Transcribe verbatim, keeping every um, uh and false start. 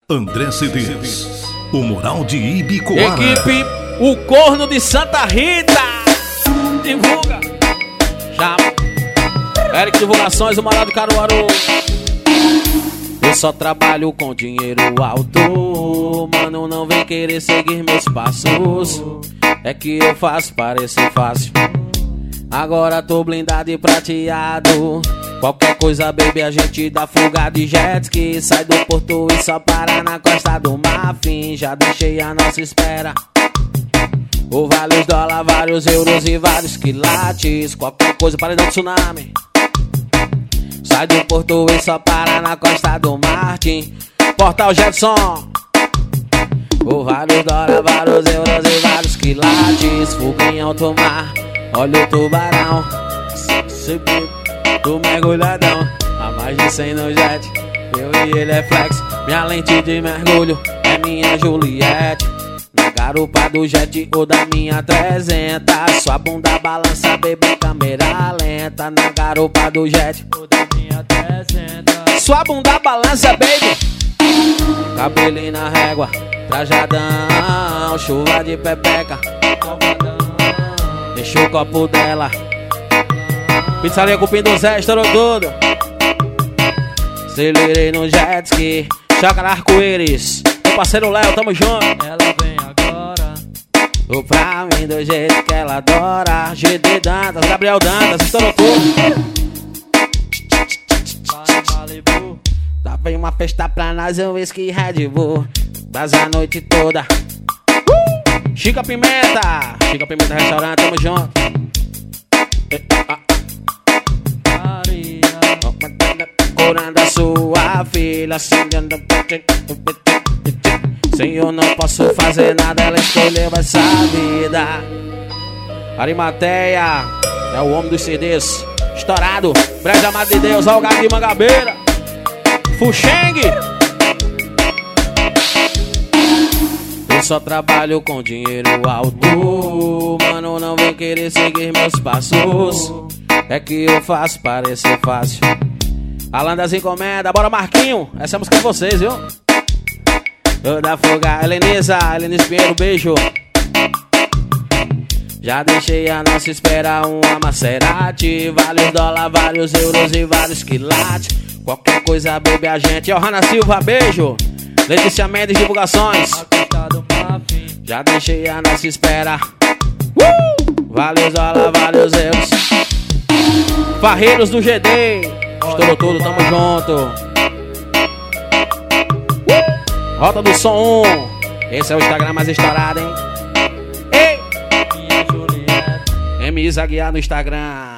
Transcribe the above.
André Cedês, o Moral de Ibicoara. Equipe O Corno de Santa Rita. Divulga. Chama. Eric Divulgações, o Moral do Caruaru. Eu só trabalho com dinheiro alto. Mano, não vem querer seguir meus passos. É que eu faço parecer fácil. Agora tô blindado e prateado. Qualquer coisa, baby, a gente dá fuga de jet ski. Sai do porto e só para na costa do Marfim. Já deixei a nossa espera. Ou vários dólares, vários euros e vários quilates. Qualquer coisa, paredão de tsunami. Sai do porto e só para na costa do Martim. Portal Jetson. Ou vários dólares, vários euros e vários quilates. Fuga em alto mar, olha o tubarão. Tô mergulhadão, a mais de cem no jet. Eu e ele é flex, minha lente de mergulho é minha Juliette. Na garupa do jet ou da minha trezentos. Sua bunda balança, baby, câmera lenta. Na garupa do jet ou da minha trezentos. Sua bunda balança, baby. Cabelinho na régua, trajadão. Chuva de pepeca, deixa o copo dela. Pizzaria Cupim do Zé, estourou tudo. Acelerei no jet ski. Chácara Arco-Íris, meu parceiro Léo, tamo junto. Ela vem agora. Tô pra mim do jeito que ela adora. G D Dantas, Gabriel Dantas, estourou tudo. Malibu. Tá bem uma festa pra nós, um whisky Red Bull. Vaza a noite toda. uh! Chica Pimenta, Chica Pimenta Restaurante, tamo junto. E, ah, curando a sua filha, acendendo. Sem eu não posso fazer nada, ela escolheu essa vida. Arimateia é o homem dos C Ds. Estourado, Breja Amado de Deus, Algarve de Mangabeira. Fuxeng. Eu só trabalho com dinheiro alto. Mano, não vem querer seguir meus passos. É que eu faço parecer fácil. Alan das Encomendas, bora Marquinho. Essa é a música de vocês, viu? Eu da Fuga, Helenisa, Helenisa Pinheiro, beijo. Já deixei a nossa espera uma Maserati. Vários dólares, vários euros e vários quilates. Qualquer coisa, baby, a gente. Johanna Silva, beijo. Letícia Mendes, Divulgações. Já deixei a nossa espera. uh! Vários dólares, vários euros. Farreiros do G D. Estourou tudo, tamo junto. Rota do Som um. Esse é o Instagram mais estourado, hein? Ei! M. Isa Guiar no Instagram.